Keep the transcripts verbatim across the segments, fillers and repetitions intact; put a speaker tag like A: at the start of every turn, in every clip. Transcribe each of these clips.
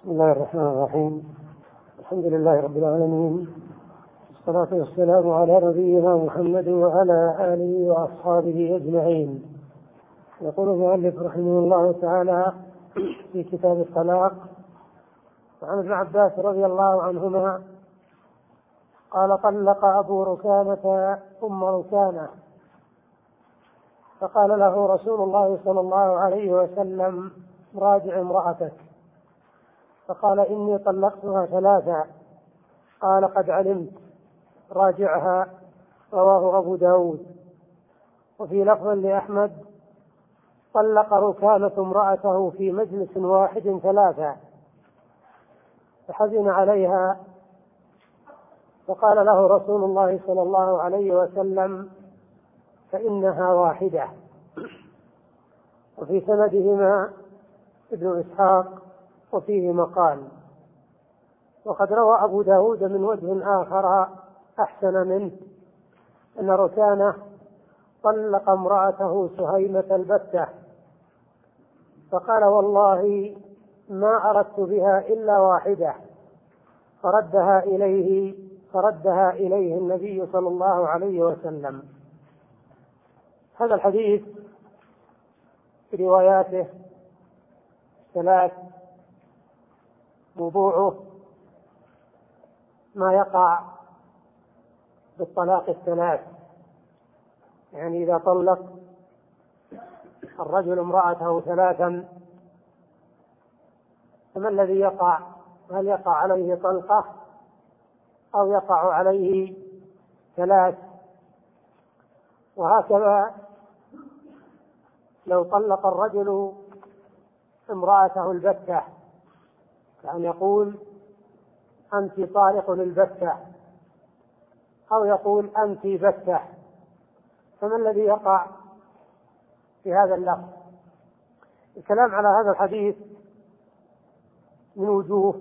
A: بسم الله الرحمن الرحيم. الحمد لله رب العالمين، والصلاة والسلام على نبينا محمد وعلى آله وأصحابه أجمعين. يقول المؤلف رحمه الله تعالى في كتاب الطلاق: وعن ابن عباس رضي الله عنهما قال: طلق أبو ركانة أم ركانة، فقال له رسول الله صلى الله عليه وسلم: راجع امرأتك. فقال: إني طلقتها ثلاثا. قال: قد علمت، راجعها. رواه أبو داود. وفي لفظ لأحمد: طلق ركانة امرأته في مجلس واحد ثلاثا، فحزن عليها، فقال له رسول الله صلى الله عليه وسلم: فإنها واحدة. وفي سندهما ابن إسحاق وفيه مقال. وقد روى أبو داود من وجه آخر أحسن منه أن ركانة طلق امرأته سهيمة البتة، فقال: والله ما أردت بها إلا واحدة، فردها إليه فردها إليه النبي صلى الله عليه وسلم. هذا الحديث في رواياته ثلاث، موضوعه ما يقع بالطلاق الثلاث، يعني إذا طلق الرجل امرأته ثلاثا فما الذي يقع؟ هل يقع عليه طلقة أو يقع عليه ثلاث؟ وهكذا لو طلق الرجل امرأته البتة، كأن يقول: أنت طالق للبتة، أو يقول: أنت بتة، فما الذي يقع في هذا اللفظ؟ الكلام على هذا الحديث من وجوه،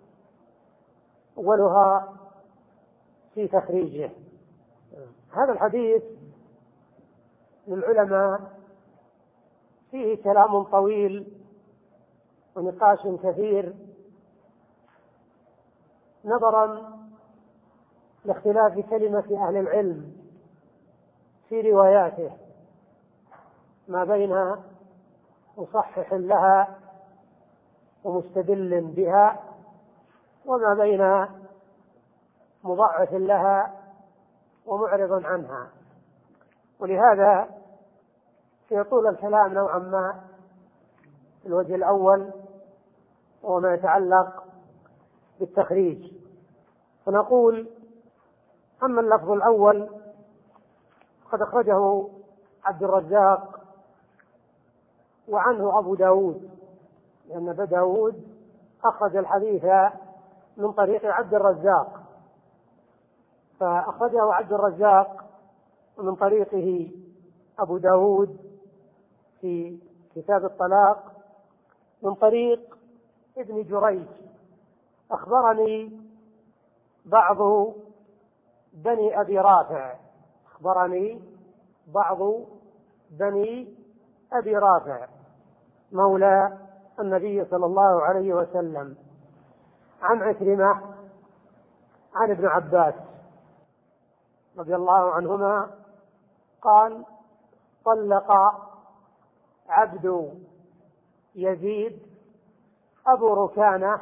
A: أولها في تخريجه. هذا الحديث للعلماء فيه كلام طويل ونقاش كثير، نظرا لاختلاف كلمة أهل العلم في رواياته، ما بين مصحح لها ومستدل بها، وما بين مضعف لها ومعرض عنها. ولهذا يطول الكلام نوعا ما في الوجه الأول وهو ما يتعلق بالتخريج. فنقول: أما اللفظ الأول قد أخرجه عبد الرزاق وعنه أبو داود، لأن أبا داود أخرج الحديث من طريق عبد الرزاق، فأخرجه عبد الرزاق من طريقه أبو داود في كتاب الطلاق من طريق ابن جريج: أخبرني بعض بني أبي رافع أخبرني بعض بني أبي رافع مولى النبي صلى الله عليه وسلم عن عكرمة عن ابن عباس رضي الله عنهما قال: طلق عبد يزيد أبو ركانة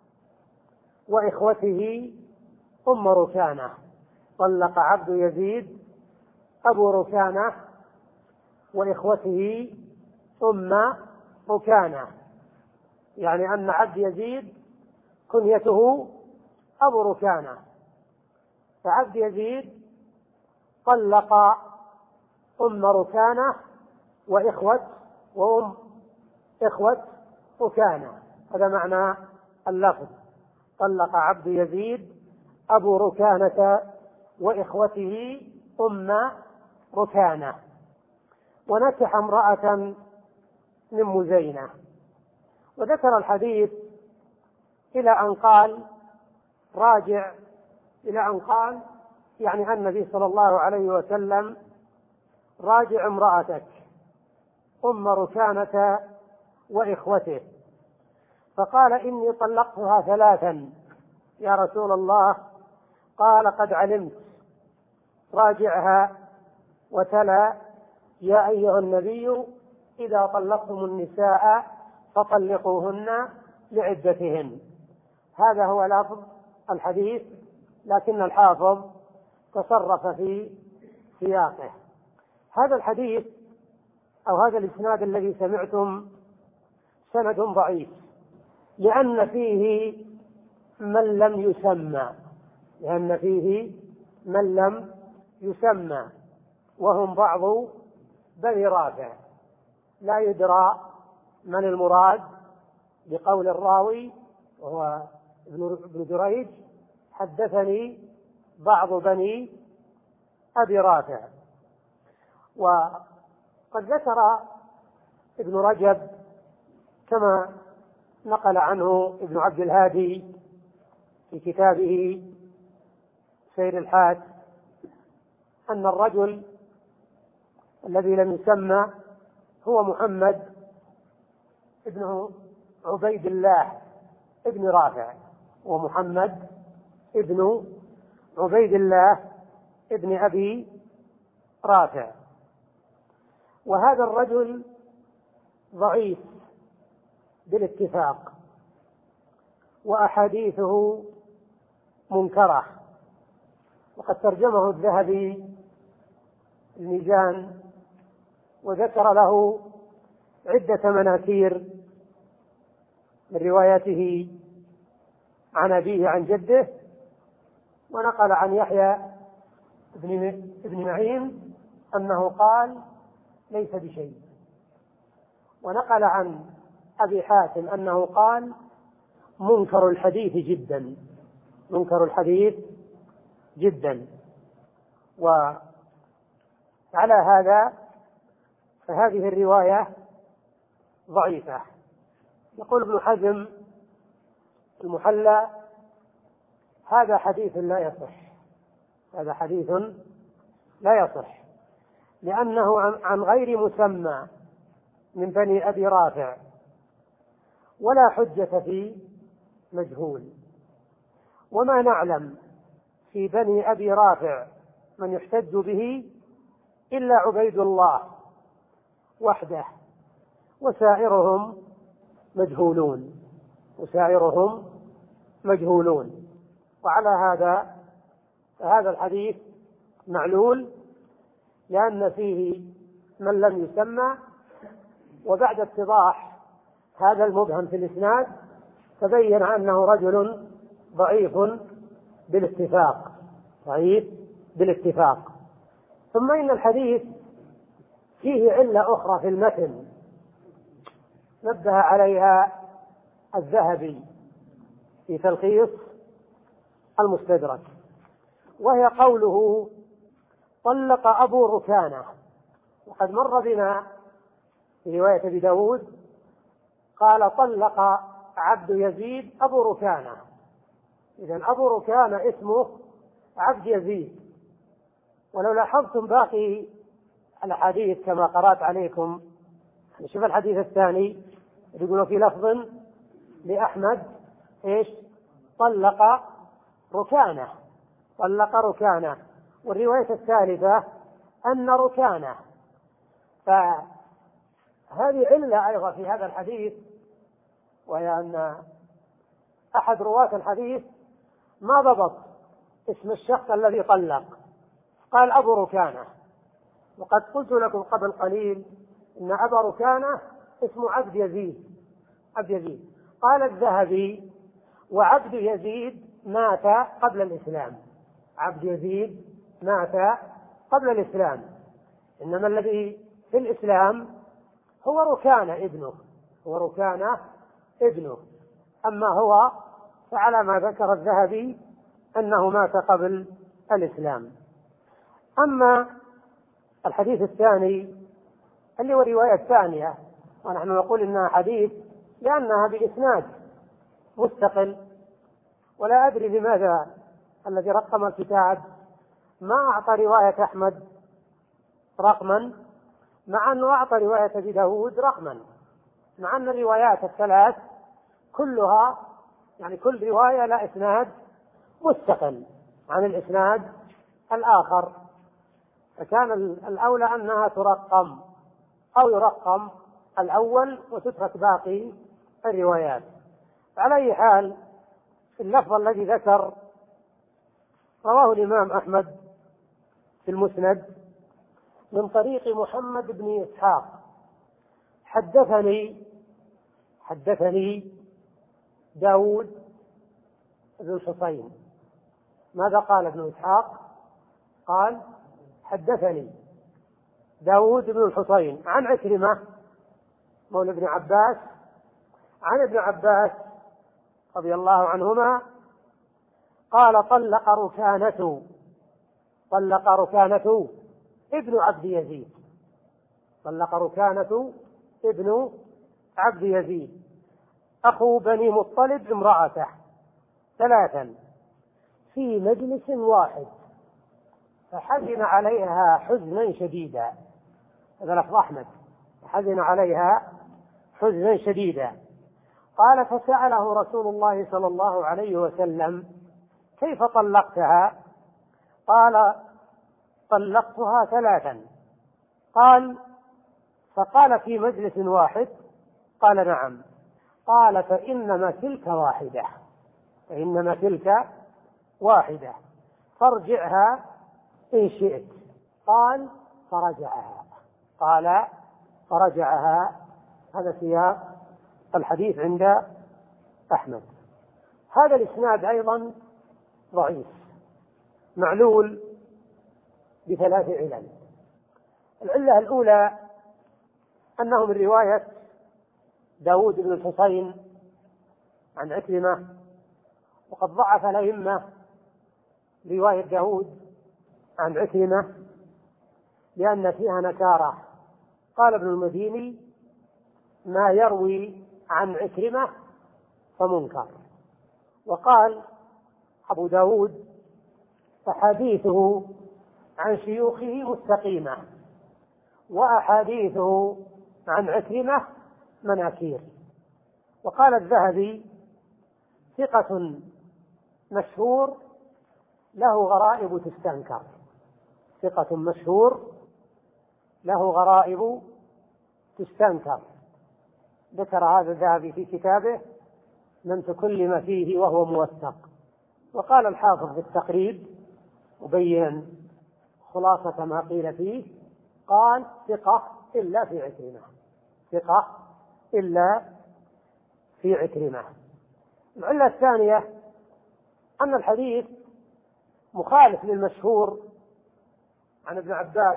A: وإخوته أم ركانة. طلق عبد يزيد أبو ركانة وإخوته أم ركانة، يعني أن عبد يزيد كنيته أبو ركانة، فعبد يزيد طلق أم ركانة وإخوة وأم إخوة ركانة. هذا معنى اللفظ: طلق عبد يزيد أبو ركانة وإخوته أم ركانة. ونكح امرأة من مزينة. وذكر الحديث إلى أن قال: راجع، إلى أن قال يعني النبي صلى الله عليه وسلم: راجع امرأتك أم ركانة وإخوته. فقال إني طلقتها ثلاثا يا رسول الله. قال قد علمت، راجعها. وتلا يا أيها النبي إذا طلقتم النساء فطلقوهن لعدتهن. هذا هو لفظ الحديث، لكن الحافظ تصرف في سياقه. هذا الحديث أو هذا الإسناد الذي سمعتم سند ضعيف، لأن فيه من لم يسمى لأن فيه من لم يسمى وهم بعض بني رافع. لا يدرى من المراد بقول الراوي وهو ابن جريج حدثني بعض بني أبي رافع. وقد ذكر ابن رجب كما نقل عنه ابن عبد الهادي في كتابه سير الحاج أن الرجل الذي لم يسمى هو محمد ابن عبيد الله ابن رافع، ومحمد ابن عبيد الله ابن أبي رافع. وهذا الرجل ضعيف بالاتفاق، وأحاديثه منكرة. وقد ترجمه الذهبي الميزان وذكر له عدة مناكير من روايته عن أبيه عن جده، ونقل عن يحيى بن معين أنه قال ليس بشيء، ونقل عن أبي حاتم أنه قال منكر الحديث جدا منكر الحديث جدا. وعلى هذا فهذه الرواية ضعيفة. يقول ابن حزم المحلى هذا حديث لا يصح هذا حديث لا يصح لأنه عن غير مسمى من بني أبي رافع، ولا حجة في مجهول. وما نعلم في بني أبي رافع من يحتج به إلا عبيد الله وحده، وسائرهم مجهولون وسائرهم مجهولون. وعلى هذا فهذا الحديث معلول، لأن فيه من لم يسمى. وبعد اتضاح هذا المبهم في الإسناد تبين أنه رجل ضعيف بالاتفاق ضعيف بالاتفاق. ثم إن الحديث فيه علة أخرى في المتن نبه عليها الذهبي في تلخيص المستدرك، وهي قوله طلق أبو ركانة. وقد مر بنا في رواية أبي داود قال طلق عبد يزيد أبو ركانة. إذن أبو ركانة اسمه عبد يزيد. ولو لاحظتم باقي الحديث كما قرأت عليكم، نشوف الحديث الثاني يقولوا في لفظ لأحمد إيش طلق ركانة طلق ركانة والرواية الثالثة أن ركانة. فهذه علة أيضا في هذا الحديث، وهي أن أحد رواة الحديث ما ضبط اسم الشخص الذي طلق، قال أبو ركانة. وقد قلت لكم قبل قليل إن أبا ركانة اسمه عبد يزيد عبد يزيد. قال الذهبي وعبد يزيد مات قبل الإسلام عبد يزيد مات قبل الإسلام إنما الذي في الإسلام هو ركانة ابنه هو ركانة ابنه أما هو فعلى ما ذكر الذهبي أنه مات قبل الإسلام. أما الحديث الثاني اللي هو الرواية الثانية، ونحن نقول إنها حديث لأنها بإسناد مستقل، ولا أدري لماذا الذي رقم الكتاب ما أعطى رواية أحمد رقما، مع أنه أعطى رواية أبي داود رقما، مع أن الروايات الثلاث كلها يعني كل رواية لا إسناد مستقل عن الإسناد الآخر، فكان الأولى أنها ترقم أو يرقم الأول وتترك باقي الروايات. على أي حال اللفظ الذي ذكر رواه الإمام أحمد في المسند من طريق محمد بن إسحاق حدثني حدثني داود بن الحصين. ماذا قال ابن إسحاق؟ قال حدثني داود بن الحصين عن عكرمة مولى ابن عباس عن ابن عباس رضي الله عنهما قال طلق ركانة طلق ركانة ابن عبد يزيد طلق ركانة ابن عبد يزيد أخو بني مطلب امرأته ثلاثا في مجلس واحد فحزن عليها حزنا شديدا. هذا لفظ أحمد، حزن عليها حزنا شديدا. قال فسأله رسول الله صلى الله عليه وسلم كيف طلقتها؟ قال طلقتها ثلاثا. قال فقال في مجلس واحد؟ قال نعم. قال فإنما تلك واحدة فإنما تلك واحدة فارجعها إن شئت. قال فرجعها قال فرجعها. هذا سياق الحديث عند أحمد. هذا الإسناد أيضا ضعيف معلول بثلاث علل. العلة الأولى أنه من رواية داود بن الحصين عن عكرمة، وقد ضعف الأئمة رواية داود عن عكرمة لأن فيها نكارة. قال ابن المديني ما يروي عن عكرمة فمنكر. وقال أبو داود أحاديثه عن شيوخه مستقيمة وأحاديثه عن عكرمة مناكير. وقال الذهبي ثقة مشهور له غرائب تستنكر ثقة مشهور له غرائب تستنكر. ذكر هذا الذهبي في كتابه من تكلم فيه وهو موثق. وقال الحافظ في التقريب مبين خلاصة ما قيل فيه، قال ثقة إلا في عكرمة ثقة إلا في عكرمة. العلة الثانية أن الحديث مخالف للمشهور عن ابن عباس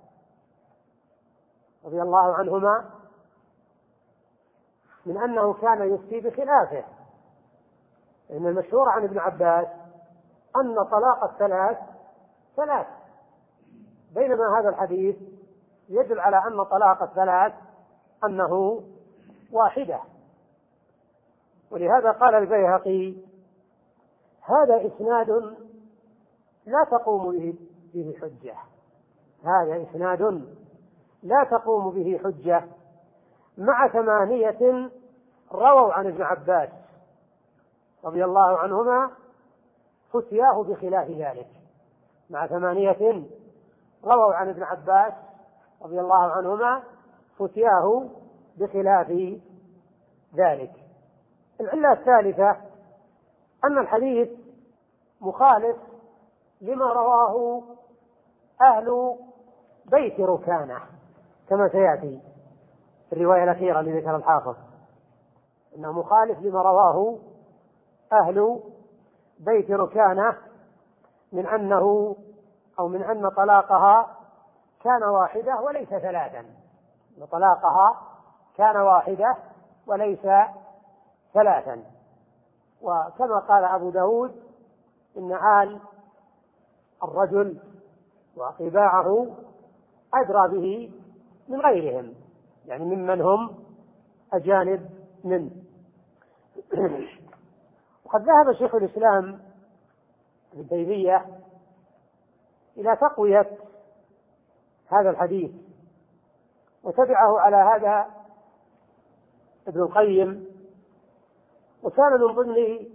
A: رضي الله عنهما من أنه كان يفتي بخلافه. إن المشهور عن ابن عباس أن طلاق الثلاث ثلاث، بينما هذا الحديث يدل على أن طلاق الثلاث أنه واحدة. ولهذا قال البيهقي هذا إسناد لا تقوم به حجة هذا إسناد لا تقوم به حجة مع ثمانية رووا عن ابن عباس رضي الله عنهما فتياه بخلاف ذلك مع ثمانية رووا عن ابن عباس رضي الله عنهما فتياه بخلاف ذلك. العلة الثالثة أن الحديث مخالف لما رواه أهل بيت ركانة كما سيأتي في الرواية الأخيرة اللي ذكر الحافظ، أنه مخالف لما رواه أهل بيت ركانة من أنه أو من أن طلاقها كان واحدة وليس ثلاثا أن طلاقها كان واحدة وليس ثلاثا. وكما قال أبو داود إن آل الرجل وطباعه أدرى به من غيرهم، يعني ممن هم أجانب منه. وقد ذهب شيخ الإسلام ابن تيمية إلى تقوية هذا الحديث، وتبعه على هذا ابن القيم وكان من ضمن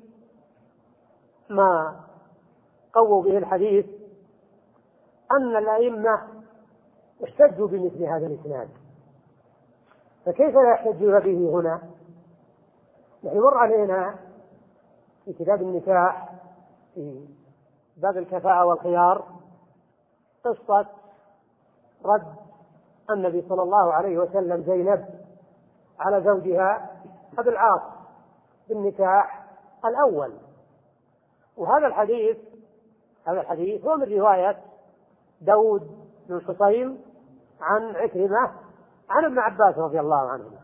A: ما قووا به الحديث أن الأئمة احتجوا بمثل هذا الإسناد، فكيف لا يحتجون به هنا؟ يمر علينا في كتاب النكاح في باب الكفاءة والخيار قصة رد النبي صلى الله عليه وسلم زينب على زوجها أبي العاص بالنكاح الأول. وهذا الحديث هذا الحديث هو من رواية داود بن الحصين عن عكرمة عن ابن عباس رضي الله عنهما.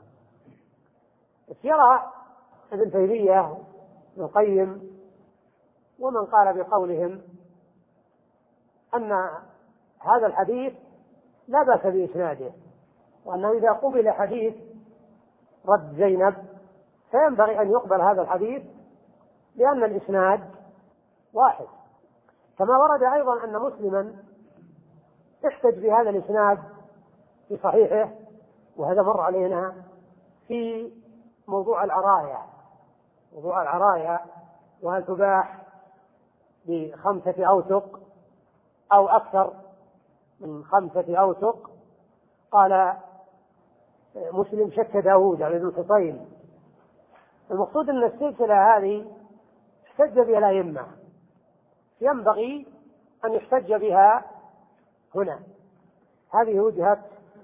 A: يرى ابن تيمية ابن القيم ومن قال بقولهم أن هذا الحديث لا بأس بإسناده، وأنه إذا قبل حديث رد زينب فينبغي أن يقبل هذا الحديث لأن الإسناد واحد. كما ورد أيضا أن مسلما احتج بهذا الإسناد في صحيحه، وهذا مر علينا في موضوع العرايا موضوع العرايا وهل تباح بخمسة أوسق أو أكثر من خمسة أوسق. قال مسلم شك داود على ابن الحصين. المقصود أن السلسلة هذه احتج بها الأئمة، ينبغي أن يحتج بها هنا. هذه وجهة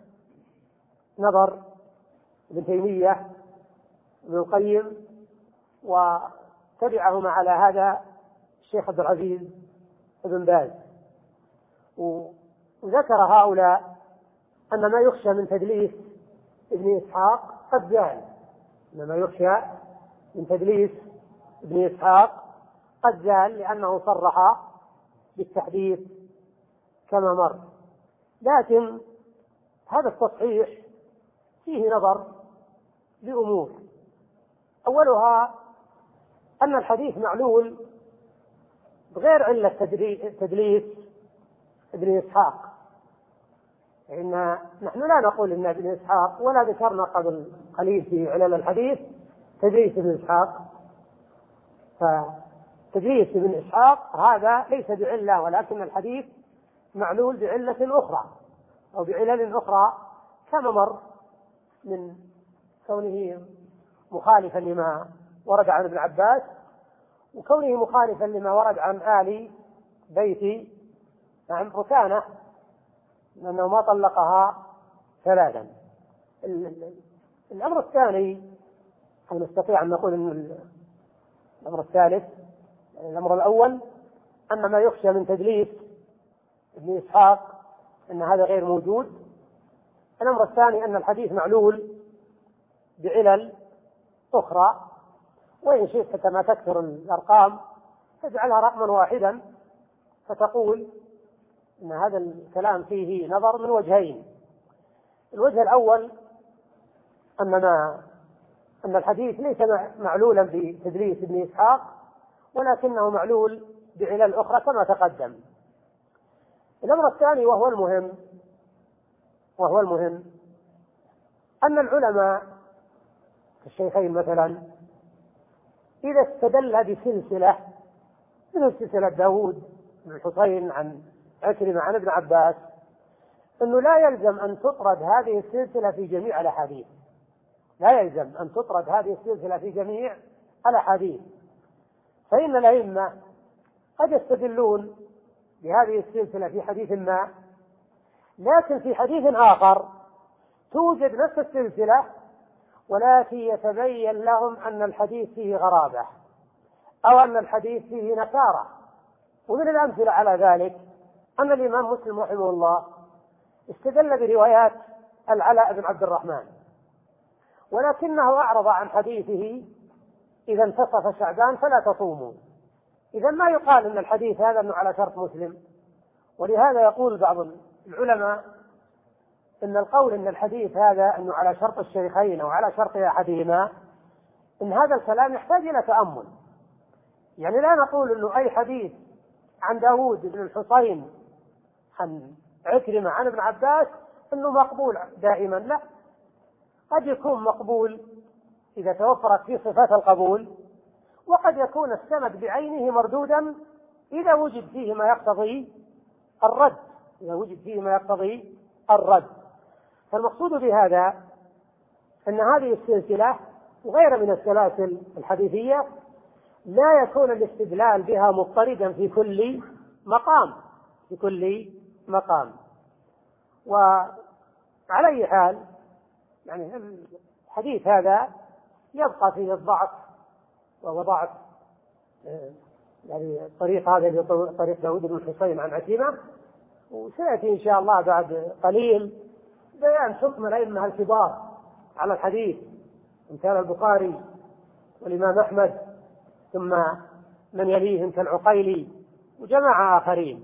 A: نظر ابن تيمية ابن القيم، وتبعهما على هذا الشيخ عبد العزيز ابن باز. وذكر هؤلاء أن ما يخشى من تدليس ابن إسحاق قد زال أن ما يخشى من تدليس ابن إسحاق قد زال لأنه صرح بالتحديث كما مر. لكن هذا التصحيح فيه نظر لأمور، أولها أن الحديث معلول بغير علة تدليس ابن إسحاق، إن نحن لا نقول إن ابن إسحاق ولا ذكرنا قبل قليل في علل الحديث تدليس ابن إسحاق، فتدليس ابن إسحاق هذا ليس بعلة، ولكن الحديث معلول بعلة أخرى أو بعلل أخرى كما مر من كونه مخالفا لما ورد عن ابن عباس، وكونه مخالفا لما ورد عن آل بيت عن ركانة لأنه ما طلقها ثلاثا. الأمر الثاني أو نستطيع أن نقول أن الأمر الثالث الأمر الأول أن ما يخشى من تدليس ابن إسحاق أن هذا غير موجود. الأمر الثاني أن الحديث معلول بعلل أخرى، وإن شئت كما تكثر الأرقام تجعلها رقما واحدا فتقول أن هذا الكلام فيه نظر من وجهين. الوجه الأول أن ما أن الحديث ليس معلولا بتدليس ابن إسحاق، ولكنه معلول بعلل أخرى كما تقدم. الأمر الثاني وهو المهم وهو المهم أن العلماء الشيخين مثلا إذا استدل بسلسلة من سلسلة داود بن الحصين عن عكرمة عن ابن عباس أنه لا يلزم أن تطرد هذه السلسلة في جميع الأحاديث، لا يلزم أن تطرد هذه السلسلة في جميع الأحاديث، فإن الأئمة قد يستدلون بهذه السلسلة في حديث ما، لكن في حديث آخر توجد نفس السلسلة ولكن يتبين لهم أن الحديث فيه غرابة أو أن الحديث فيه نكارة. ومن الأمثلة على ذلك أن الإمام مسلم رحمه الله استدل بروايات العلاء بن عبد الرحمن، ولكنه أعرض عن حديثه إذا انتصف شعبان فلا تصوموا. إذا ما يقال أن الحديث هذا أنه على شرط مسلم. ولهذا يقول بعض العلماء إن القول أن الحديث هذا أنه على شرط الشيخين أو على شرط أحدهما إن هذا الكلام يحتاج إلى تأمل. يعني لا نقول أنه أي حديث عن داود بن الحصين عن عكرمة عن ابن عباس أنه مقبول دائما، لا، قد يكون مقبول إذا توفرت فيه صفات القبول وقد يكون السند بعينه مردودا إذا وجد فيه ما يقتضي الرد إذا وجد فيه ما يقتضي الرد. فالمقصود بهذا أن هذه السلسلة وغير من السلاسل الحديثية لا يكون الاستدلال بها مضطردا في كل مقام في كل مقام. وعلى أي حال يعني الحديث هذا يبقى فيه الضعف، وهو ضعف يعني الطريق هذا طريق داود بن الحصين عن عكيمة، وسيأتي إن شاء الله بعد قليل بيان حكم الأئمة الكبار على الحديث مثال البخاري والإمام أحمد ثم من يليهم كالعقيلي وجماعة آخرين.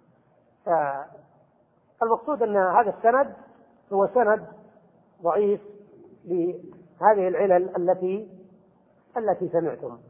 A: فالمقصود أن هذا السند هو سند ضعيف لهذه العلل التي التي سمعتم.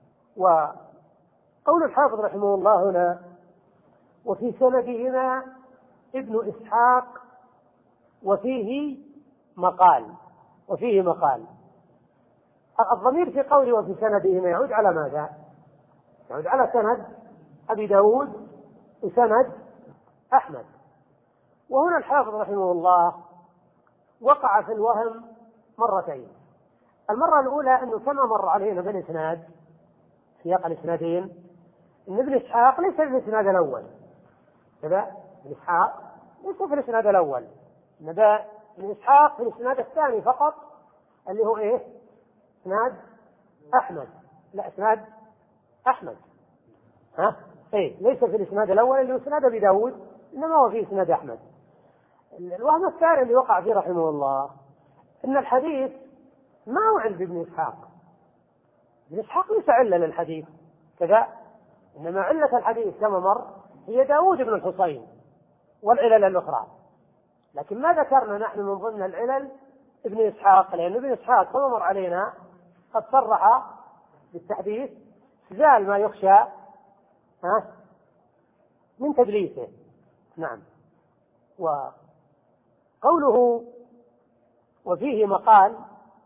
A: وقول الحافظ رحمه الله هنا وفي سندهما ابن إسحاق وفيه مقال وفيه مقال الضمير في قوله وفي سندهما يعود على ماذا؟ يعود على سند أبي داود وسند أحمد. وهنا الحافظ رحمه الله وقع في الوهم مرتين. المرة الأولى أنه كما مر علينا بالإسناد سياق الإسنادين أن ابن إسحاق ليس في الإسناد الأول كذا ابن إسحاق ليس في الإسناد الأول إنما ابن إسحاق في الإسناد الثاني فقط اللي هو إيه؟ إسناد أحمد لا إسناد أحمد ها إيه ليس في الإسناد الأول اللي هو إسناد أبي داود إنما هو في إسناد أحمد. الوهم الثاني اللي وقع فيه رحمه الله أن الحديث ما هو عند ابن إسحاق. ابن إسحاق ليس علة للحديث كذا إنما علة الحديث كما مر هي داود بن الحصين والعلل الأخرى. لكن ما ذكرنا نحن من ضمن العلل ابن إسحاق لأن ابن إسحاق كما مر علينا قد صرح بالتحديث زال ما يخشى ها من تدليسه. نعم. وقوله وفيه مقال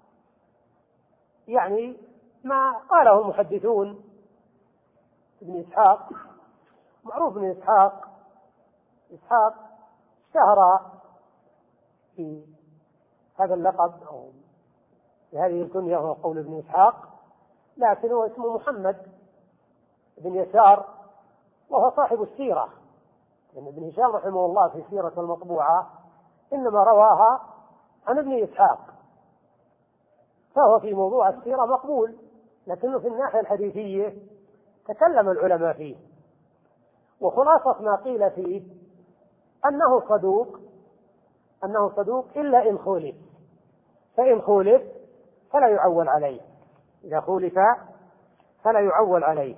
A: يعني ما قاله المحدثون ابن إسحاق. معروف ابن إسحاق إسحاق اشتهر في هذا اللقب أو بهذه الكنية وهو قول ابن إسحاق لكن هو اسمه محمد بن يسار وهو صاحب السيرة لأن ابن هشام رحمه الله في سيرة المطبوعة إنما رواها عن ابن إسحاق فهو في موضوع السيرة مقبول لكنه في الناحية الحديثية تكلم العلماء فيه. وخلاصة ما قيل فيه أنه صدوق أنه صدوق إلا إن خولف فإن خولف فلا يعول عليه إذا خولف فلا يعول عليه.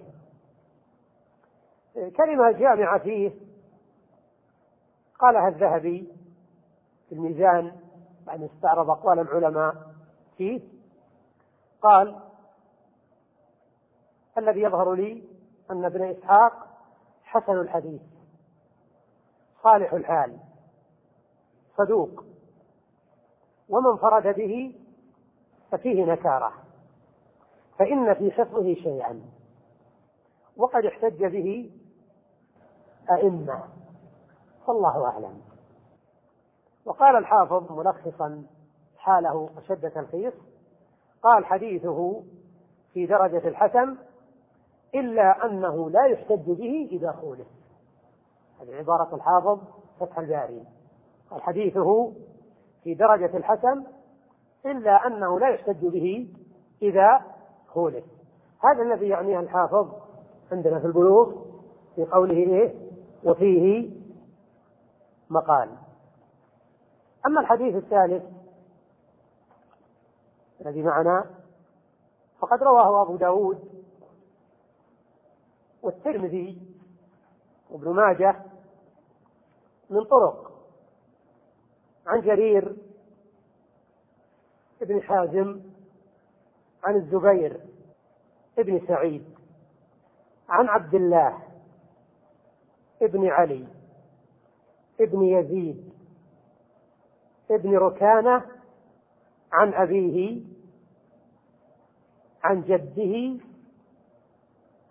A: كلمة جامعة فيه قالها الذهبي في الميزان بعد استعرض أقوال العلماء فيه قال الذي يظهر لي أن ابن إسحاق حسن الحديث صالح الحال صدوق ومن فرد به ففيه نكارة فإن في حفظه شيئا وقد احتج به أئمة فالله أعلم. وقال الحافظ ملخصا حاله أشد تلخيص قال حديثه في درجة الحسن إلا أنه لا يحتج به إذا خولف. هذه عبارة الحافظ فتح الباري قال حديثه في درجة الحسن إلا أنه لا يحتج به إذا خولف. هذا الذي يعنيه الحافظ عندنا في البلوغ في قوله إيه وفيه مقال. أما الحديث الثالث الذي معنا فقد رواه أبو داود والترمذي وابن ماجه من طرق عن جرير ابن حازم عن الزبير ابن سعيد عن عبد الله ابن علي ابن يزيد ابن ركانة عن أبيه عن جده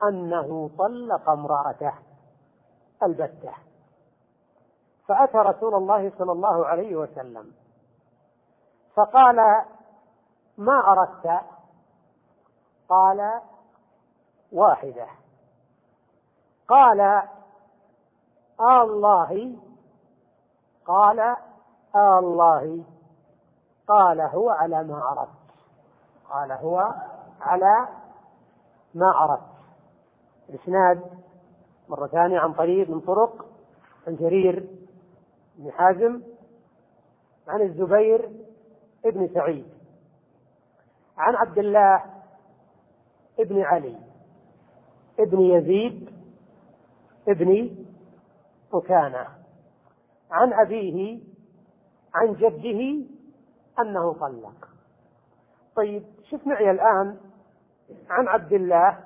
A: أنه طلق امرأته البتة، فأتى رسول الله صلى الله عليه وسلم فقال: ما أردت؟ قال: واحدة. قال: آه الله؟ قال: آه الله. قال: هو على ما أردت. قال: هو على ما أردت. الإسناد مرة ثانية عن طريق من طرق عن جرير بن حازم عن الزبير ابن سعيد عن عبد الله ابن علي ابن يزيد ابن ركانة عن أبيه عن جده أنه طلق. طيب شوف معي الآن عن عبد الله،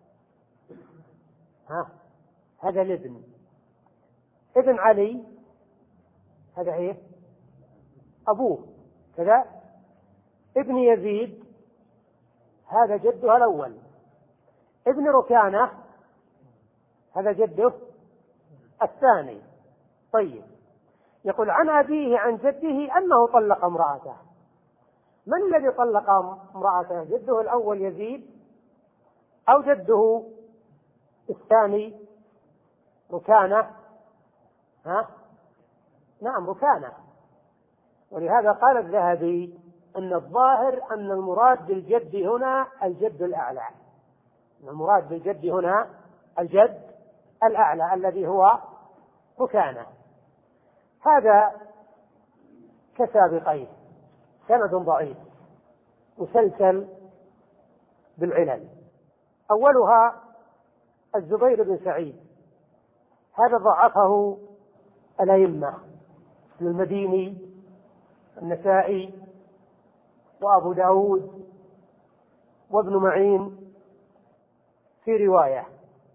A: ها هذا الابن، ابن علي هذا ايه؟ أبوه كذا، ابن يزيد هذا جده الأول، ابن ركانة هذا جده الثاني. طيب يقول عن أبيه عن جده أنه طلق امرأته. من الذي طلق امرأته؟ جده الأول يزيد أو جده الثاني ركانة؟ ها؟ نعم ركانة. ولهذا قال الذهبي أن الظاهر أن المراد بالجد هنا الجد الأعلى، المراد بالجد هنا الجد الأعلى الذي هو ركانة. هذا كسابقيه، سند ضعيف مسلسل بالعلل. أولها الزبير بن سعيد، هذا ضعفه الأئمة ابن المديني النسائي وأبو داود وابن معين في رواية،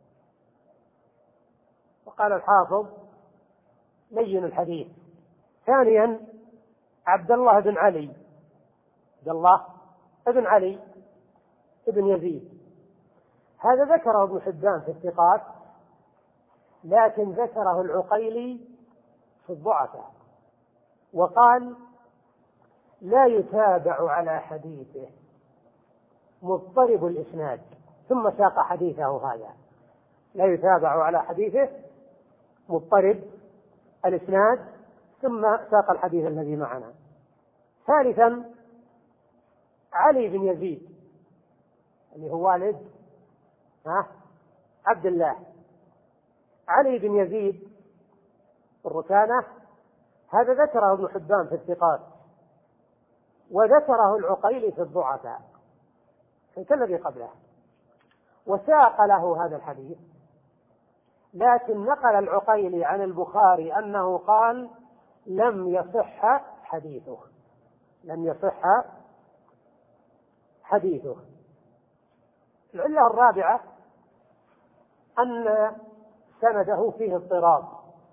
A: وقال الحافظ لين الحديث. ثانيا عبد الله بن علي، عبد الله بن علي ابن يزيد، هذا ذكره ابن حبان في الثقات، لكن ذكره العقيلي في الضعفاء وقال لا يتابع على حديثه، مضطرب الإسناد، ثم ساق حديثه هذا، لا يتابع على حديثه مضطرب الإسناد، ثم ساق الحديث الذي معنا. ثالثا علي بن يزيد اللي هو والد ها عبد الله، علي بن يزيد الركانة، هذا ذكره ابن حبان في الثقات وذكره العقيلي في الضعفاء كالذي قبله، وساق له هذا الحديث، لكن نقل العقيلي عن البخاري أنه قال لم يصح حديثه، لم يصح حديثه. العلة الرابعة أن سنده فيه اضطراب،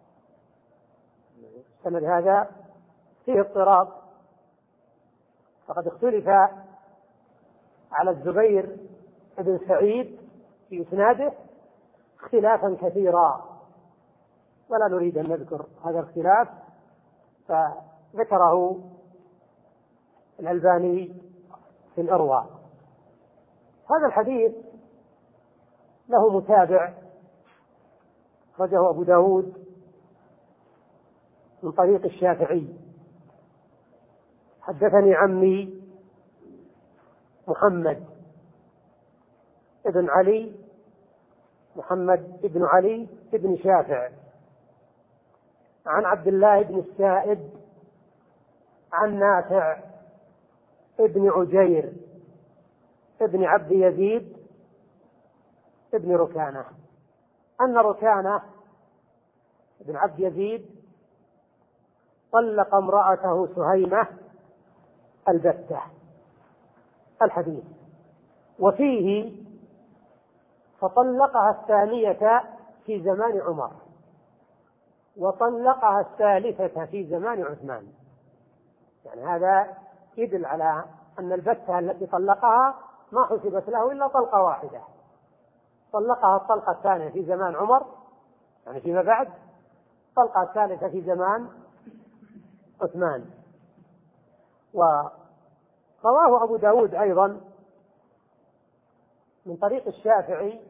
A: سند هذا فيه اضطراب، فقد اختلف على الزبير بن سعيد في إسناده اختلافا كثيرا، ولا نريد أن نذكر هذا الاختلاف، فذكره الألباني في الإرواء. هذا الحديث له متابع أخرجه أبو داود من طريق الشافعي: حدثني عمي محمد ابن علي محمد ابن علي ابن شافع عن عبد الله بن السائب عن نافع ابن عجير ابن عبد يزيد ابن ركانة أن ركانة ابن عبد يزيد طلق امرأته سهيمة البتة. الحديث وفيه فطلقها الثانية في زمان عمر وطلقها الثالثة في زمان عثمان، يعني هذا يدل على أن البتة التي طلقها ما حسبت له إلا طلقة واحدة، طلقها الطلقة الثانية في زمان عمر يعني فيما بعد، الطلقة الثالثة في زمان عثمان. ورواه أبو داود أيضا من طريق الشافعي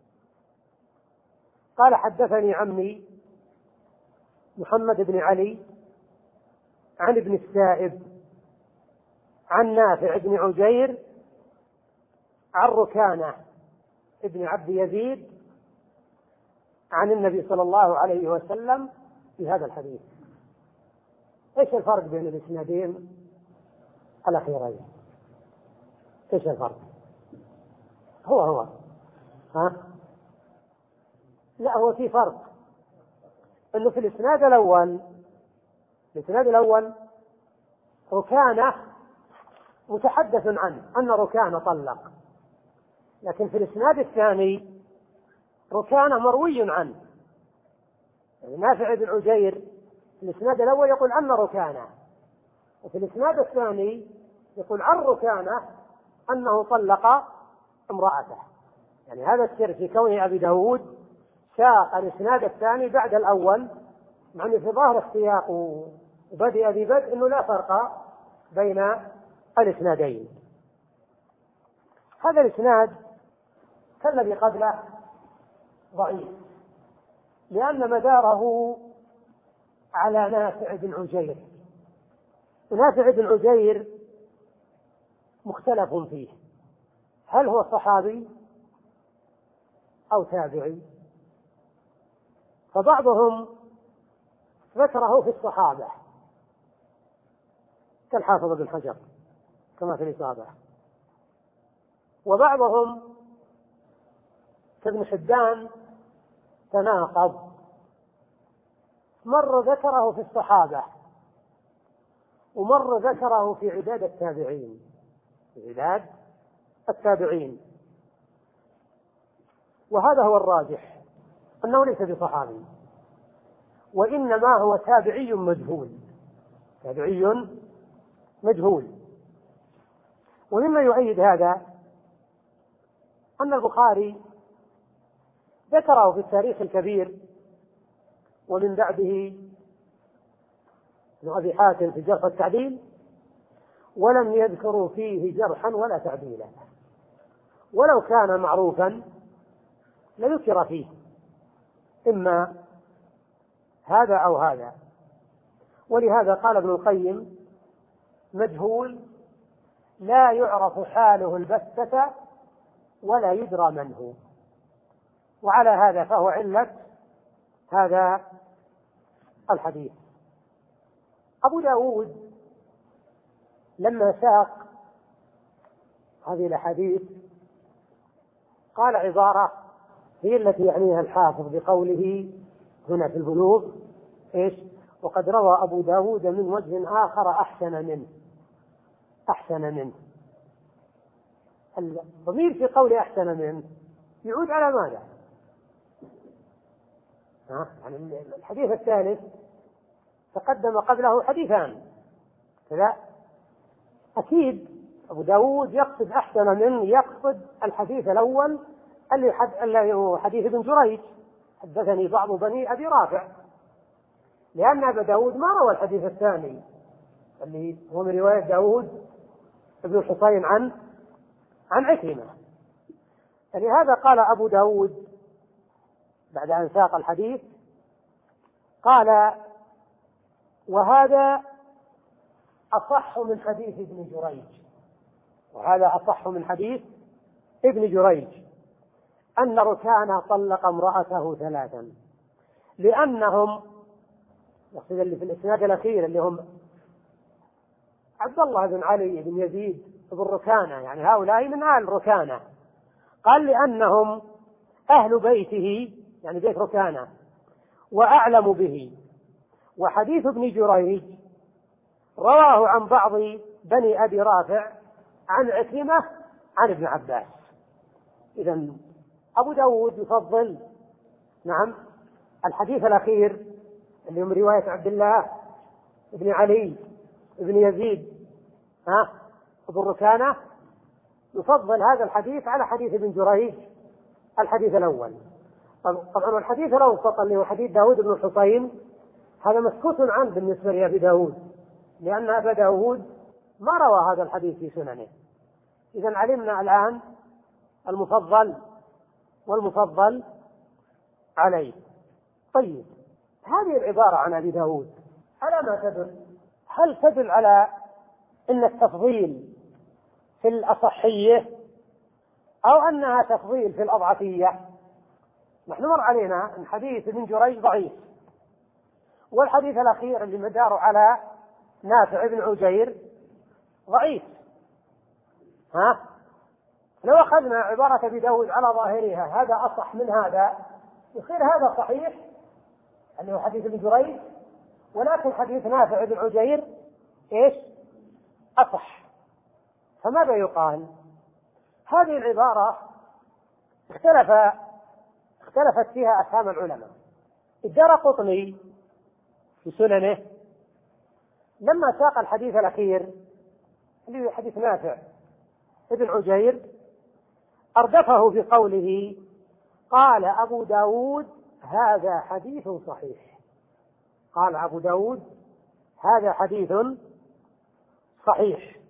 A: قال حدثني عمي محمد بن علي عن ابن السائب عن نافع بن عجير عن ركانة ابن عبد يزيد عن النبي صلى الله عليه وسلم في هذا الحديث. ايش الفرق بين الاسنادين الاخيرين؟ ايش الفرق؟ هو هو ها؟ لا، هو في فرق، انه في الاسناد الاول الاسناد الاول ركانة متحدث عنه ان ركانة طلق، لكن في الاسناد الثاني ركانة مروي عنه. يعني نافع بن عجير في الاسناد الاول يقول ان ركانة، وفي الاسناد الثاني يقول عن ركانة انه طلق امرأته. يعني هذا السر في كون ابي داود ساق الاسناد الثاني بعد الاول، مع ان في ظاهر السياق وبدأ ببدء انه لا فرق بين الاسنادين. هذا الاسناد كالذي قبله ضعيف، لأن مداره على نافع بن عجير، ونافع بن عجير مختلف فيه، هل هو صحابي أو تابعي؟ فبعضهم ذكره في الصحابة كالحافظ بن حجر كما في الإصابة، وبعضهم كابن حبان تناقض، مر ذكره في الصحابة ومر ذكره في عداد التابعين في عداد التابعين وهذا هو الراجح، أنه ليس بصحابي، وإنما هو تابعي مجهول تابعي مجهول. ومما يؤيد هذا أن البخاري ذكره في التاريخ الكبير، ومن بعده ابن أبي حاتم في جرح التعديل، ولم يذكروا فيه جرحا ولا تعديلا، ولو كان معروفا لذكر فيه إما هذا أو هذا. ولهذا قال ابن القيم مجهول لا يعرف حاله البتة ولا يدرى من هو، وعلى هذا فهو علة هذا الحديث. أبو داود لما ساق هذه الأحاديث قال عبارة هي التي يعنيها الحافظ بقوله هنا في البلوغ إيش؟ وقد روى أبو داود من وجه آخر أحسن منه أحسن منه. الضمير في قول أحسن منه يعود على ماذا؟ يعني الحديث الثالث تقدم قبله حديثان كذا، أكيد أبو داود يقصد أحسن منه، يقصد الحديث الأول اللي حد... اللي هو حديث ابن جريج حدثني بعض بني أبي رافع، لأن أبا داود ما روى الحديث الثاني اللي هو من رواية داود ابن الحصين عن عن عكرمة. فلهذا قال أبو داود بعد أن ساق الحديث قال وهذا أصح من حديث ابن جريج وهذا أصح من حديث ابن جريج أن ركانة طلق امرأته ثلاثا، لأنهم يقصد اللي في الإسناد الأخير اللي هم عبد الله بن علي بن يزيد بن ركانة، يعني هؤلاء من آل ركانة، قال لأنهم أهل بيته يعني بيت ركانة وأعلم به. وحديث ابن جريج رواه عن بعض بني أبي رافع عن عكرمة عن ابن عباس. إذن أبو داود يفضل نعم الحديث الأخير اللي من رواية عبد الله ابن علي ابن يزيد ها ابن ركانة، يفضل هذا الحديث على حديث ابن جريج الحديث الأول. طبعا الحديث الأوسط اللي هو حديث داود بن الحصين هذا مسكوت عنه بالنسبة لأبي داود، لأن أبا داود ما روى هذا الحديث في سننه. إذن علمنا الآن المفضل والمفضل عليه. طيب، هذه العبارة عن أبي داود على ما تدل؟ هل تدل على أن التفضيل في الأصحية أو أنها تفضيل في الأضعفية؟ نحن مر علينا أن حديث ابن جريج ضعيف، والحديث الأخير اللي مداره على نافع بن عجير ضعيف. ها؟ لو أخذنا عبارة أبي داود على ظاهرها هذا أصح من هذا، يصير هذا صحيح اللي هو حديث ابن جريج، ولكن حديث نافع بن عجير إيش؟ أصح. فماذا يقال؟ هذه العبارة اختلف اختلفت فيها أفهام العلماء. الدارقطني في سننه لما ساق الحديث الأخير اللي هو حديث نافع ابن عجير أردفه في قوله قال أبو داود هذا حديث صحيح. قال أبو داود هذا حديث صحيح.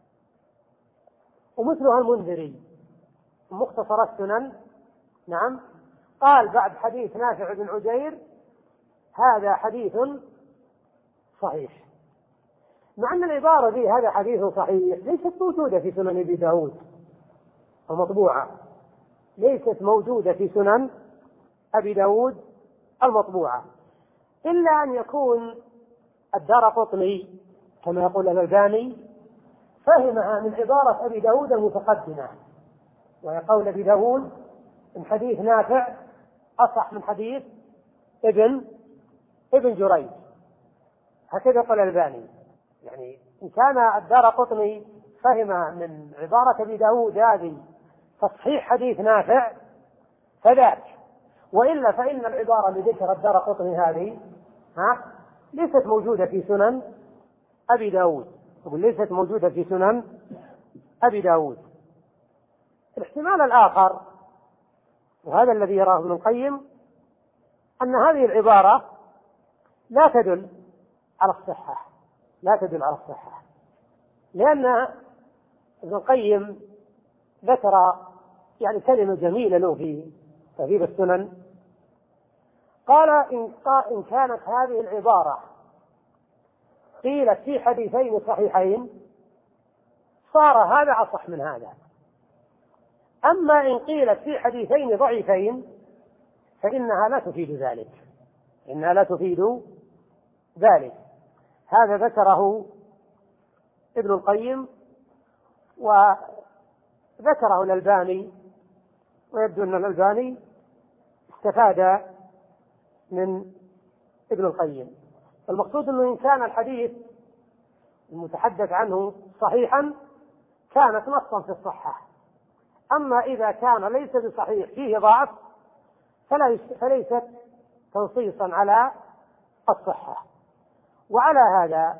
A: ومثلها المنذري مختصر السنن، نعم، قال بعد حديث نافع بن عجير هذا حديث صحيح، مع أن العبارة دي هذا حديث صحيح ليست موجودة في سنن أبي داود المطبوعة، ليست موجودة في سنن أبي داود المطبوعة، إلا أن يكون الدارقطني كما يقول الألباني فهمها من عبارة أبي داود المتقدمة، وهي قول أبي داود إن حديث نافع أصح من حديث ابن ابن جريج، هكذا قال الألباني. يعني إن كان الدارقطني فهمها من عبارة أبي داود هذه تصحيح حديث نافع فذاك، وإلا فإن العبارة اللي ذكر الدارقطني هذه ها ليست موجودة في سنن أبي داود، ليست موجودة في سنن أبي داود. الاحتمال الآخر وهذا الذي يراه ابن القيم أن هذه العبارة لا تدل على الصحة، لا تدل على الصحة، لأن ابن القيم ذكر يعني كلمة جميلة له في تهذيب السنن، قال إن كانت هذه العبارة قيلت في حديثين صحيحين صار هذا أصح من هذا، أما إن قيلت في حديثين ضعيفين فإنها لا تفيد ذلك، إنها لا تفيد ذلك. هذا ذكره ابن القيم وذكره الألباني، ويبدو أن الألباني استفاد من ابن القيم. المقصود أنه إن كان الحديث المتحدث عنه صحيحا كانت نصا في الصحة، أما إذا كان ليس بصحيح فيه ضعف فليست تنصيصا على الصحة. وعلى هذا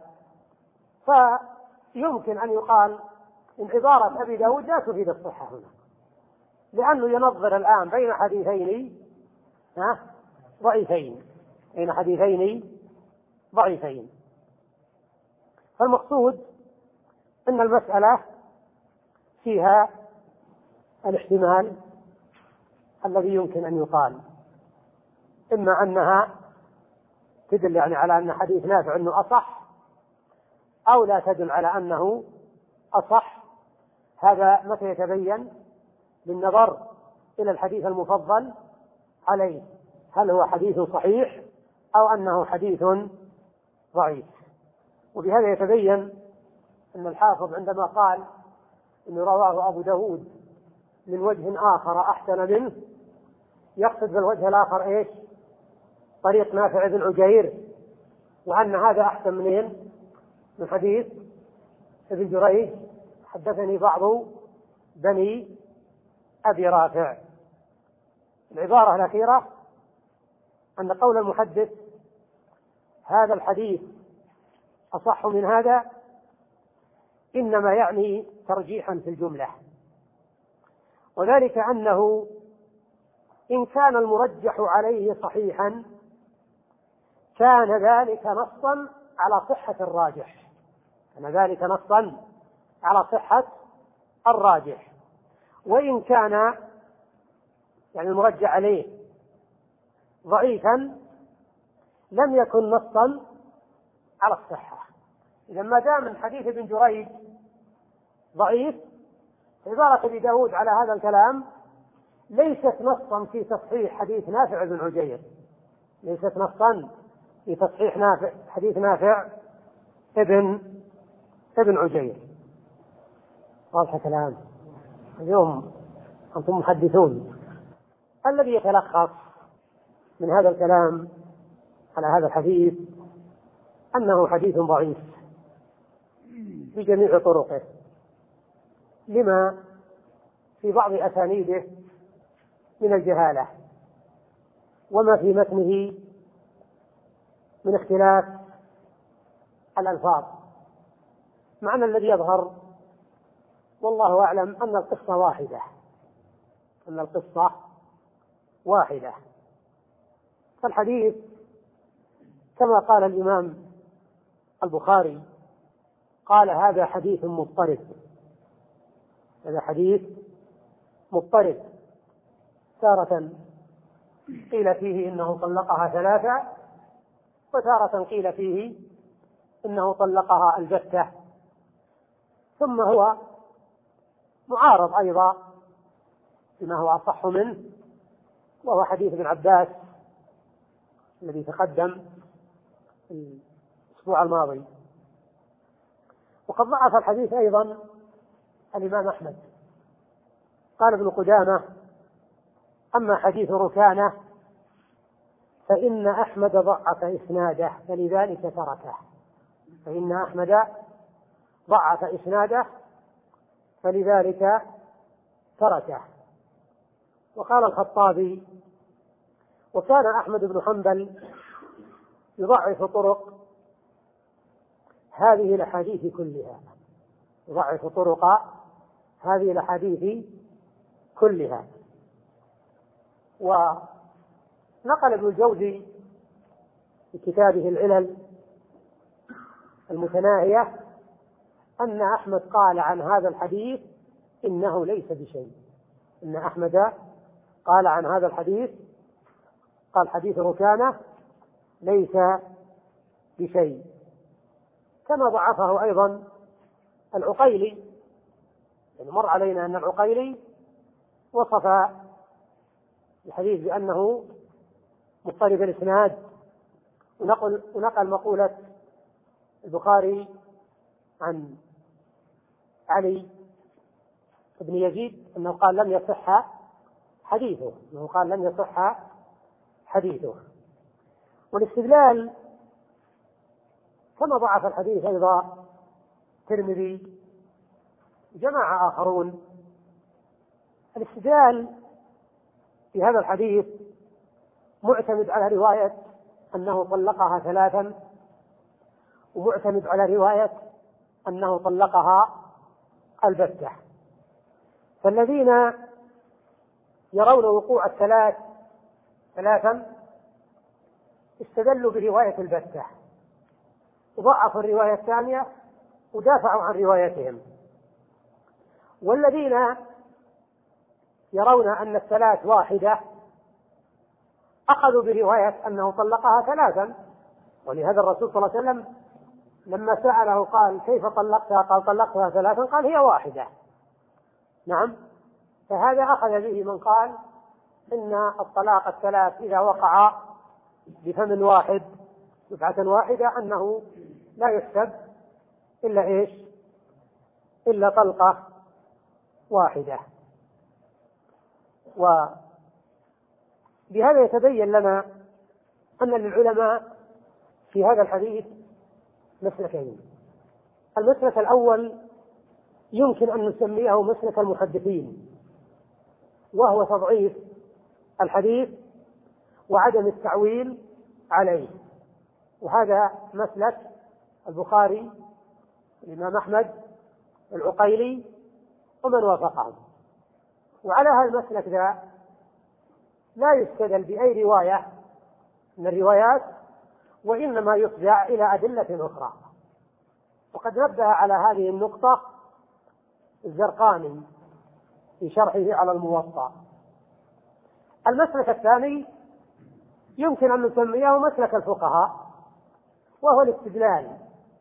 A: فيمكن أن يقال إن عبارة أبي داود لا تفيد الصحة هنا، لأنه ينظر الآن بين حديثين ضعيفين بين حديثين ضعيفين. فالمقصود أن المسألة فيها الاحتمال الذي يمكن أن يقال، إما أنها تدل يعني على أن حديث نافع أنه أصح، أو لا تدل على أنه أصح. هذا متى يتبين؟ بالنظر إلى الحديث المفضل عليه، هل هو حديث صحيح أو أنه حديث ضعيف. وبهذا يتبين أن الحافظ عندما قال إن رواه أبو داود من وجه آخر أحسن منه يقصد بالوجه الآخر إيش؟ طريق نافع بن عجير، وأن هذا أحسن منين؟ من حديث ابن جريج حدثني بعض بني أبي رافع. العبارة الأخيرة أن قول المحدث هذا الحديث أصح من هذا إنما يعني ترجيحا في الجملة، وذلك أنه إن كان المرجح عليه صحيحا كان ذلك نصا على صحة الراجح، كان ذلك نصا على صحة الراجح. وإن كان يعني المرجح عليه ضعيفا لم يكن نصا على الصحة. إذا ما دام من حديث ابن جريج ضعيف، عبارة أبي داود على هذا الكلام ليست نصا في تصحيح حديث نافع بن عجير، ليست نصا في تصحيح نافع حديث نافع ابن ابن عجير. واضح كلام؟ اليوم أنتم محدثون. الذي يتلخص من هذا الكلام على هذا الحديث أنه حديث ضعيف بجميع طرقه، لما في بعض أسانيده من الجهالة، وما في متنه من اختلاف الألفاظ، معنى الذي يظهر والله أعلم أن القصة واحدة، أن القصة واحدة. فالحديث كما قال الإمام البخاري قال هذا حديث مضطرب، هذا حديث مضطرب، تارة قيل فيه إنه طلقها ثلاثة، وتارة قيل فيه إنه طلقها البتة، ثم هو معارض أيضا بما هو أصح منه، وهو حديث ابن عباس الذي تقدم الأسبوع الماضي. وقد ضعف الحديث أيضا الإمام أحمد. قال ابن قدامة أما حديث ركانة فإن أحمد ضعف إسناده فلذلك تركه، فإن أحمد ضعف إسناده فلذلك تركه. وقال الخطابي وكان أحمد بن حنبل يضعف طرق هذه الأحاديث كلها، يضعف طرق هذه الأحاديث كلها. ونقل ابن الجوزي في كتابه العلل المتناهية أن أحمد قال عن هذا الحديث إنه ليس بشيء، إن أحمد قال عن هذا الحديث، قال حديث ركانة ليس بشيء. كما ضعفه أيضا العقيلي، يعني مر علينا أن العقيلي وصف الحديث بأنه مضطرب الإسناد، ونقل, ونقل مقولة البخاري عن علي بن يزيد أنه قال لم يصح حديثه، أنه قال لم يصح حديثه. والاستدلال كما ضعف الحديث أيضا الترمذي جماعة آخرون، الاستدلال في هذا الحديث معتمد على رواية أنه طلقها ثلاثا، ومعتمد على رواية أنه طلقها البتة. فالذين يرون وقوع الثلاث ثلاثا استدلوا برواية البتة، وضعفوا الرواية الثانية ودافعوا عن روايتهم. والذين يرون أن الثلاث واحدة أخذوا برواية أنه طلقها ثلاثا، ولهذا الرسول صلى الله عليه وسلم لما سأله قال كيف طلقتها؟ قال طلقتها ثلاثا، قال هي واحدة. نعم، فهذا أخذ به من قال إن الطلاق الثلاث إذا وقع بفم واحد دفعة واحدة أنه لا يحسب إلا إيش؟ إلا طلقة واحدة. وبهذا يتبين لنا أن للعلماء في هذا الحديث مسلكين. المسلك الأول يمكن أن نسميه مسلك المحدثين، وهو تضعيف الحديث وعدم التعويل عليه، وهذا مسلك البخاري، الإمام أحمد، العقيلي، ومن وافقهم. وعلى هذا المسلك ذا لا يستدل بأي رواية من الروايات، وإنما يرجع إلى أدلة أخرى. وقد نبه على هذه النقطة الزرقاني في شرحه على الموطأ. المسلك الثاني يمكن أن نسميه مسلك الفقهاء، وهو الاستدلال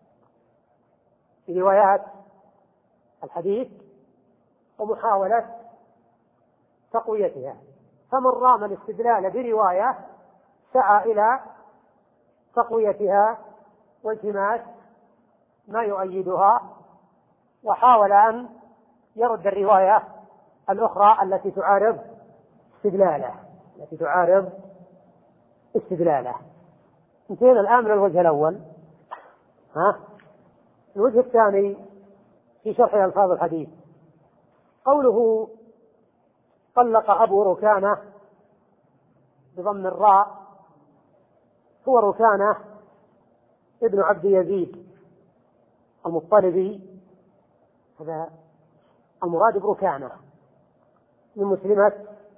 A: بروايات الحديث ومحاولة تقويتها. فمن رام الاستدلال برواية سعى إلى تقويتها والتماس ما يؤيدها، وحاول أن يرد الرواية الأخرى التي تعارض استدلاله التي تعارض استدلاله. انتهينا الآن من الوجه الأول. ها الوجه الثاني في شرح ألفاظ الحديث، قوله طلق أبو ركانة بضم الراء، هو ركانة ابن عبد يزيد المطلبي، هذا المراد بركانة من مسلمة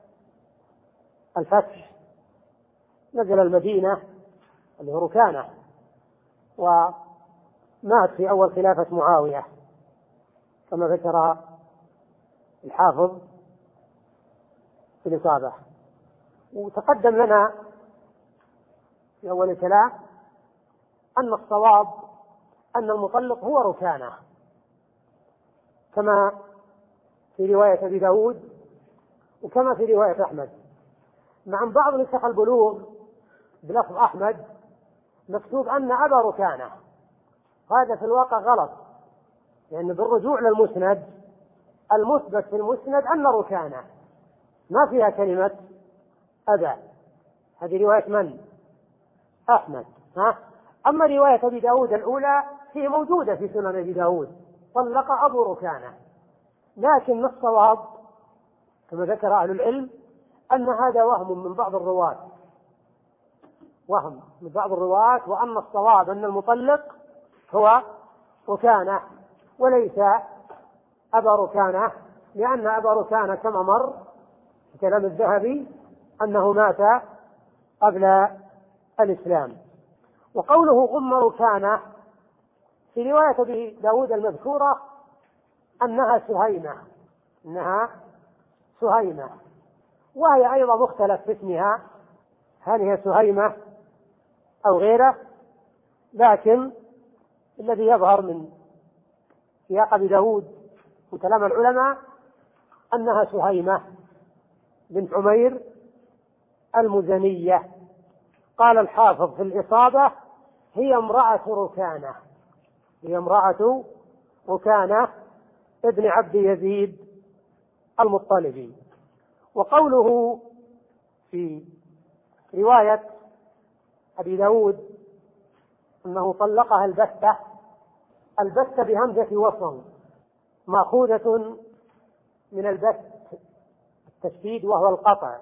A: الفتح، نزل المدينة اللي هو ركانة، ومات في أول خلافة معاوية كما ذكر الحافظ في الإصابة. وتقدم لنا في أول الكلام أن الصواب أن المطلق هو ركانة، كما في رواية أبي داود وكما في رواية أحمد، مع أن بعض نسخ البلوغ بلفظ أحمد مكتوب أن أبا ركانة. هذا في الواقع غلط، لأن يعني بالرجوع للمسند المثبت في المسند أن ركانة ما فيها كلمة أبا. هذه رواية من؟ أحمد. ها؟ أما رواية أبي داود الأولى هي موجودة في سنن أبي داود، طلق أبو ركانة، لكن الصواب كما ذكر أهل العلم أن هذا وهم من بعض الرواة وهم من بعض الرواة وأن الصواب أن المطلق هو ركانة وليس أبا ركانة، لأن أبا ركانة كما مر في كلام الذهبي أنه مات قبل الإسلام. وقوله غم ركانة في رواية أبي داود المذكورة أنها سهيمة إنها سهيمة وهي أيضا مختلف في اسمها، هل هي سهيمة أو غيره، لكن الذي يظهر من سياق أبي داود وكلام العلماء أنها سهيمة بنت عمير المزنية. قال الحافظ في الإصابة هي امرأة ركانة هي امرأة ركانة ابن عبد يزيد المطلبي. وقوله في رواية أبي داود أنه طلقها البتة، البتة بهمزة وصل مأخوذة من البت التشديد وهو القطع.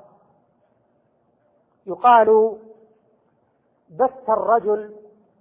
A: يقال بت الرجل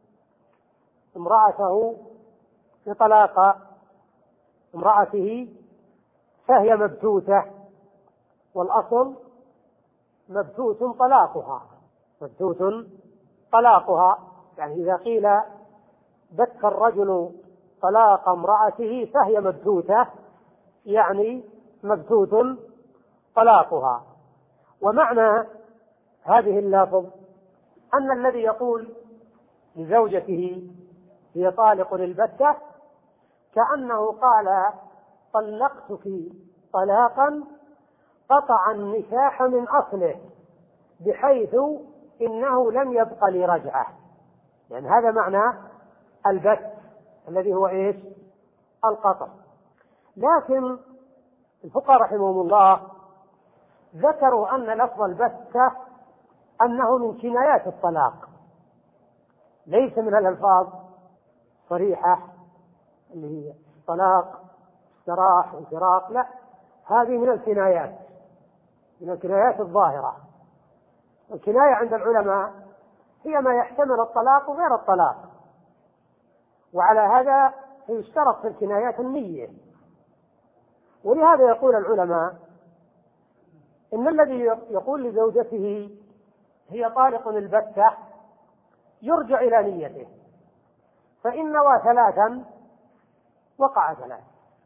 A: امرأته بطلاق امرأته فهي مبتوتة، والأصل مبتوت طلاقها مبتوت طلاقها يعني إذا قيل بت الرجل طلاق امرأته فهي مبتوتة يعني مبتوت طلاقها. ومعنى هذه اللفظ أن الذي يقول لزوجته هي طالق للبتة كأنه قال طلقتك طلاقا قطع النكاح من أصله، بحيث إنه لم يبق لي رجعة، يعني هذا معنى البت الذي هو إيش؟ القطع. لكن الفقهاء رحمهم الله ذكروا أن لفظ البتة أنه من كنايات الطلاق، ليس من الألفاظ صريحة اللي هي طلاق استراح انفراق، لا، هذه من الكنايات من الكنايات الظاهرة. الكناية عند العلماء هي ما يحتمل الطلاق وغير الطلاق، وعلى هذا يشترط في الكنايات النية. ولهذا يقول العلماء إن الذي يقول لزوجته هي طالق البتة يرجع إلى نيته، فإن نوى ثلاثا وقع ثلاث،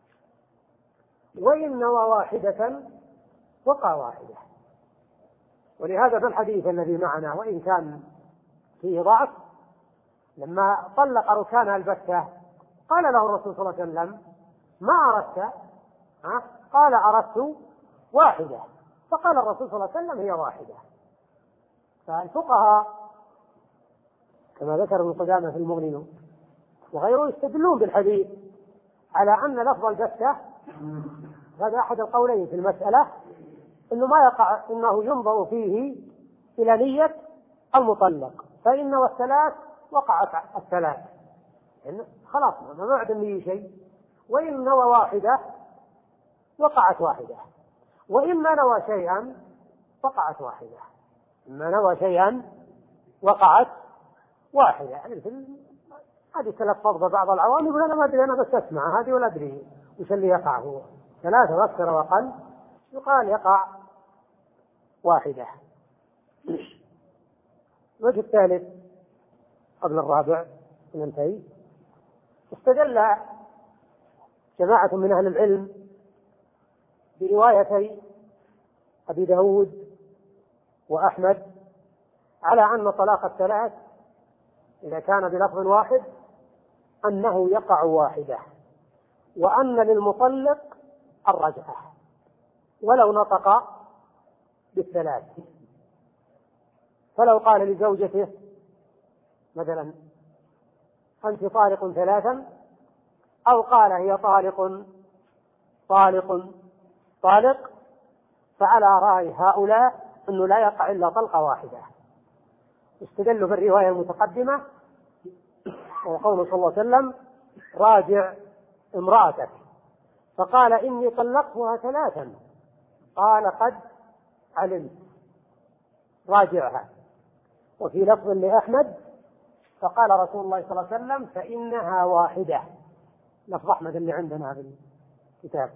A: وإن نوى واحدة وقع واحدة. ولهذا في الحديث الذي معنا وإن كان فيه ضعف، لما طلق ركان البتة قال له الرسول صلى الله عليه وسلم: ما أردت؟ ها؟ قال: أردت واحدة. فقال الرسول صلى الله عليه وسلم: هي واحدة. فالفقهاء كما ذكر ابن قدامة في المغني وغيره يستدلون بالحديث على أن لفظ البتة، هذا أحد القولين في المسألة، إنه ما يقع، إنه ينظر فيه إلى نية المطلق، فإن والثلاث وقعت الثلاث، يعني خلاص ما بعد النية شيء. وإن نوى واحدة وقعت واحدة، وإما نوى شيئا وقعت واحدة، إما نوى شيئا وقعت واحدة. يعني هذه تلفظ بعض العوام يقول: أنا ما أدري، أنا بس أسمع هذه ولا أدري وش اللي يقع، هو ثلاثة وأكثر وأقل، يقال يقع واحدة. الوجه الثالث قبل الرابع ننتهي. استدل جماعة من أهل العلم بروايتي أبي داود وأحمد على أن طلاق الثلاث إذا كان بلفظ واحد أنه يقع واحدة، وأن للمطلق الرجعة ولو نطق بالثلاث. فلو قال لزوجته مثلا: أنت طالق ثلاثا، أو قال: هي طالق طالق طالق، فعلى رأي هؤلاء أنه لا يقع إلا طلقة واحدة. استدلوا بالرواية المتقدمة وقوله صلى الله عليه وسلم: راجع امرأتك، فقال: إني طلقتها ثلاثا، قال: قد علمت، راجعها. وفي لفظ لأحمد: فقال رسول الله صلى الله عليه وسلم: فإنها واحدة، لفظ أحمد اللي عندنا في الكتاب.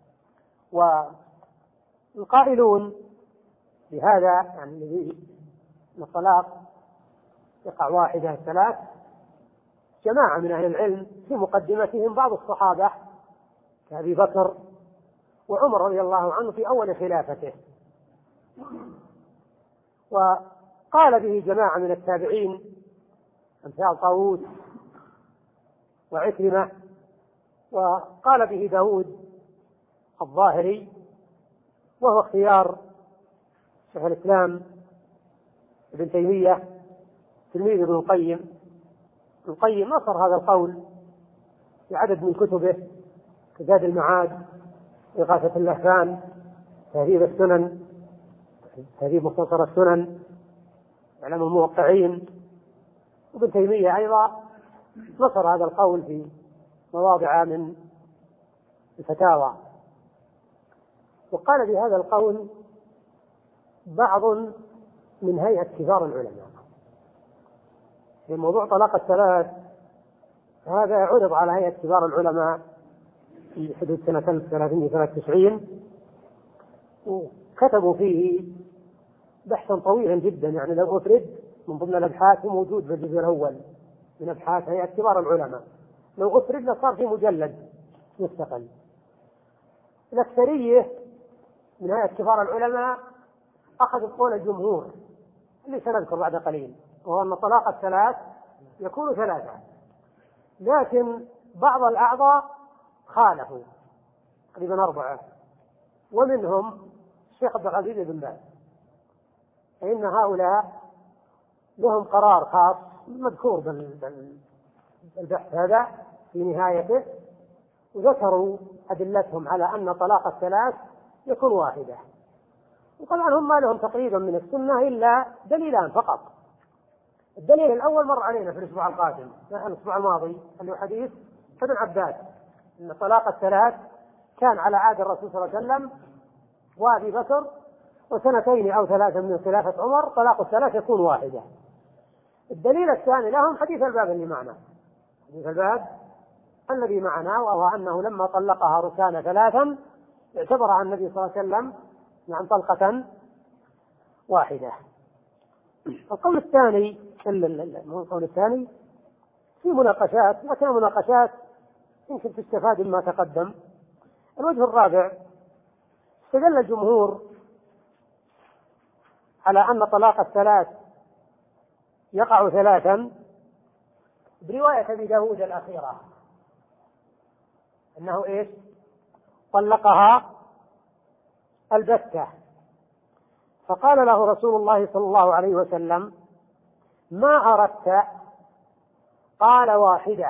A: والقائلون بهذا يعني الذي الطلاق يقع واحدة الثلاث جماعة من أهل العلم، في مقدمتهم بعض الصحابة كأبي بكر وعمر رضي الله عنه في أول خلافته، وقال به جماعة من التابعين أمثال طاووس وعكرمة، وقال به داود الظاهري، وهو اختيار شيخ الإسلام ابن تيمية تلميذ ابن القيم. ابن القيم نصر هذا القول في عدد من كتبه كزاد المعاد، إغاثة اللهفان، تهذيب السنن، تهذيب مختصر السنن، إعلام الموقعين. وابن تيمية أيضا نصر هذا القول في مواضع من الفتاوى. وقال بهذا القول بعض من هيئة كبار العلماء في موضوع طلاق الثلاث. هذا عرض على هيئة كبار العلماء في حدود سنة ألف وثلاثمائة وثلاثة وتسعين، وكتبوا فيه بحثا طويلا جدا. يعني لو أفرد من ضمن الأبحاث موجود في الجزء الأول من أبحاث هيئة كبار العلماء، لو أفرد لصار في مجلد مستقل. الأكثرية من هيئة كبار العلماء أخذ قول الجمهور اللي سنذكر بعد قليل، وهو أن طلاق الثلاث يكون ثلاثة، لكن بعض الأعضاء خالفوا تقريبا أربعة، ومنهم الشيخ عبد العزيز بن باز، فإن هؤلاء لهم قرار خاص مذكور بالبحث هذا في نهايته، وذكروا أدلتهم على أن طلاق الثلاث يكون واحدة. وطبعا هم ما لهم تقريبا من السنة إلا دليلان فقط. الدليل الأول مر علينا في الأسبوع القادم، الأسبوع الماضي، اللي هو حديث ابن عباس أن طلاق الثلاث كان على عهد الرسول صلى الله عليه وسلم وأبي بكر، وسنتين أو ثلاثة من خلافة عمر طلاق الثلاث يكون واحدة. الدليل الثاني لهم حديث الباب اللي معنا، حديث الباب الذي معنا، وهو أنه لما طلقها ركان ثلاثا اعتبرها النبي صلى الله عليه وسلم نعم طلقة واحدة. القول الثاني القول الثاني في مناقشات، لكن مناقشات يمكن تستفاد مما تقدم. الوجه الرابع: استدل الجمهور على أن طلاق الثلاث يقع ثلاثا برواية أبي داود الأخيرة، أنه إيش؟ طلقها البتة، فقال له رسول الله صلى الله عليه وسلم: ما أردت؟ قال: واحدة.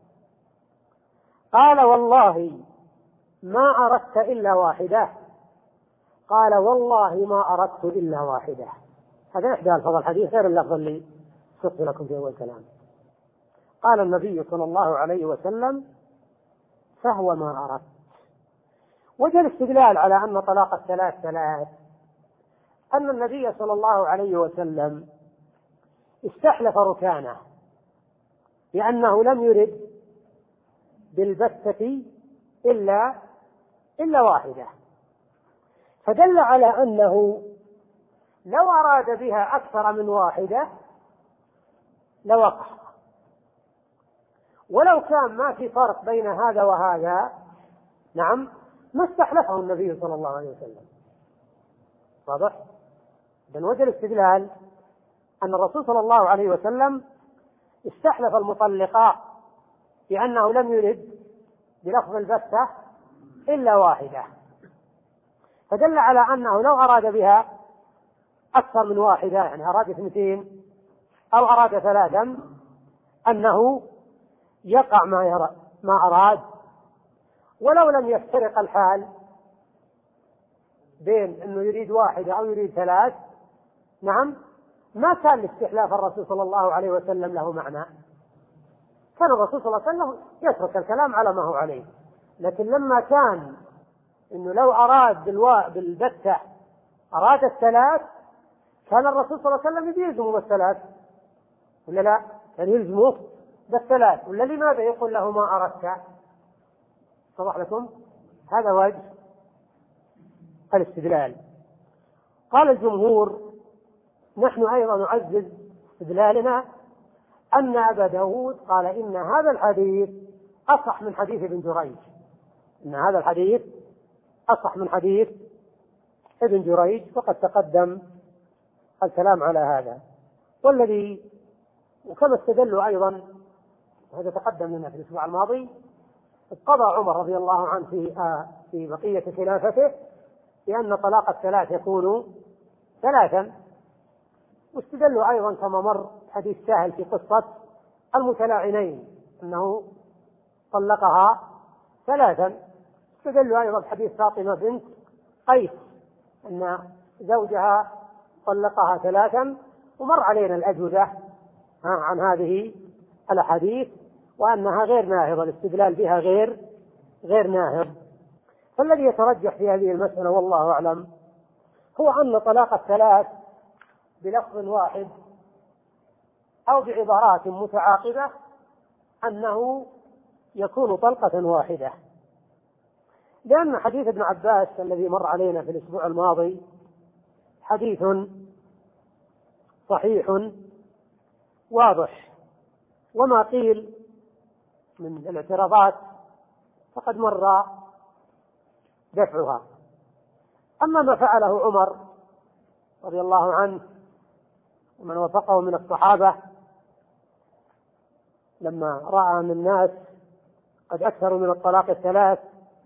A: قال: والله ما أردت إلا واحدة. قال: والله ما أردت إلا واحدة. هذا إحدى ألفاظ الحديث غير اللفظ اللي سقت لكم في أول كلام. قال النبي صلى الله عليه وسلم: فهو ما أردت. وجه الاستدلال على أن طلاق الثلاث ثلاث أن النبي صلى الله عليه وسلم استحلف ركانه لأنه لم يرد بالبتة إلا إلا واحدة، فدل على أنه لو أراد بها أكثر من واحدة لوقع، ولو كان ما في فرق بين هذا وهذا نعم ما استحلفه النبي صلى الله عليه وسلم. واضح؟ من وجه الاستدلال أن الرسول صلى الله عليه وسلم استحلف المطلقات بأنه لم يرد بلفظ البتة إلا واحدة، فدل على أنه لو أراد بها أكثر من واحدة، يعني أراد اثنتين أو أراد ثلاثا، أنه يقع ما, يرى ما أراد، ولو لم يفترق الحال بين أنه يريد واحدة أو يريد ثلاث نعم ما كان لاستحلاف الرسول صلى الله عليه وسلم له معنى. كان الرسول صلى الله عليه وسلم يترك الكلام على ما هو عليه، لكن لما كان أنه لو أراد بالوا... بالبتة أراد الثلاث، كان الرسول صلى الله عليه وسلم يلزمه بالثلاث ولا لا؟ كان يلزمه بالثلاث، ولا لماذا يقول له ما أردت؟ صبح لكم هذا وجه الاستدلال. قال الجمهور: نحن أيضا نعزز استدلالنا أن أبا داود قال إن هذا الحديث أصح من حديث ابن جريج، إن هذا الحديث أصح من حديث ابن جريج، وقد تقدم الكلام على هذا. والذي وكما استدلوا أيضا، هذا تقدم لنا في الأسبوع الماضي، قضى عمر رضي الله عنه في آه في بقية خلافته بأن طلاق الثلاث يكون ثلاثا، واستدلوا أيضا كما مر حديث سهل في قصة المتلاعنين أنه طلقها ثلاثا. استدلوا أيضا حديث فاطمة بنت قيس أن زوجها طلقها ثلاثا، ومر علينا الأجوبة عن هذه الأحاديث وأنها غير ناهضة، الاستدلال بها غير غير ناهض. فالذي يترجح في هذه المسألة والله أعلم هو أن طلاق الثلاث بلفظ واحد أو بعبارات متعاقبة أنه يكون طلقة واحدة، لأن حديث ابن عباس الذي مر علينا في الأسبوع الماضي حديث صحيح واضح، وما قيل من الاعتراضات فقد مر دفعها. أما ما فعله عمر رضي الله عنه ومن وافقه من الصحابة لما رأى أن الناس قد أكثروا من الطلاق الثلاث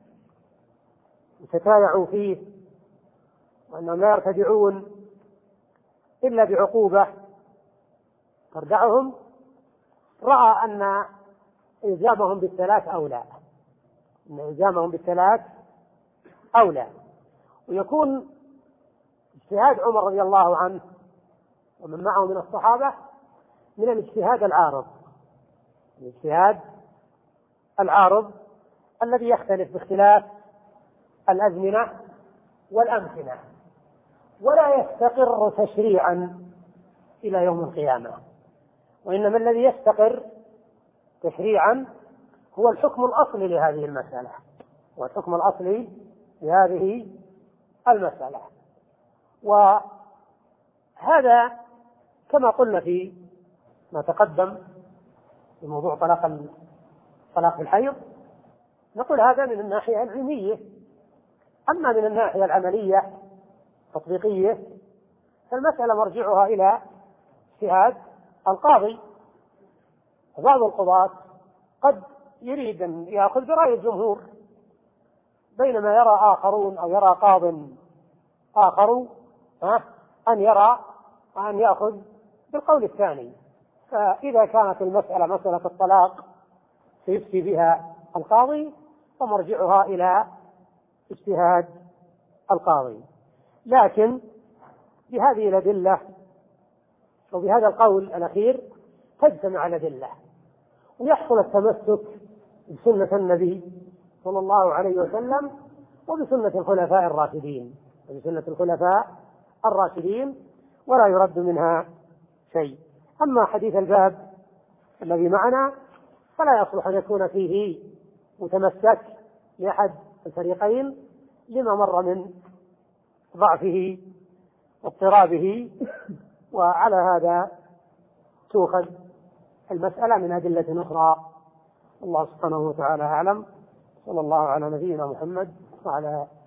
A: وتتايعوا فيه وأنهم لا يرتدعون إلا بعقوبة تردعهم، رأى أن إلزامهم بالثلاث أولى، أن إلزامهم بالثلاث أولى، ويكون اجتهاد عمر رضي الله عنه ومن معه من الصحابة من الاجتهاد العارض، الاجتهاد العارض الذي يختلف باختلاف الأزمنة والأمكنة، ولا يستقر تشريعا إلى يوم القيامة، وإنما الذي يستقر تشريعا هو الحكم الأصلي لهذه المسألة، هو الحكم الأصلي لهذه المسألة. وهذا كما قلنا في ما تقدم في موضوع طلاق طلاق الحيض، نقول هذا من الناحية العلمية. أما من الناحية العملية التطبيقية فالمسألة مرجعها إلى اجتهاد القاضي. بعض القضاة قد يريد أن يأخذ برأي الجمهور، بينما يرى آخرون أو يرى قاض آخر أن يرى أن يأخذ بالقول الثاني. فإذا كانت المسألة مسألة الطلاق سيفتي بها القاضي فمرجعها إلى اجتهاد القاضي. لكن بهذه الأدلة وبهذا القول الأخير تجتمع الأدلة ويحصل التمسك بسنة النبي صلى الله عليه وسلم وبسنة الخلفاء الراشدين وبسنة الخلفاء الراشدين ولا يرد منها شيء. أما حديث الباب الذي معنا فلا يصلح أن يكون فيه متمسك لأحد الفريقين لما مر من ضعفه واضطرابه، وعلى هذا تؤخذ المسألة من أدلة أخرى. الله سبحانه وتعالى أعلم. صلى الله على نبينا محمد وعلى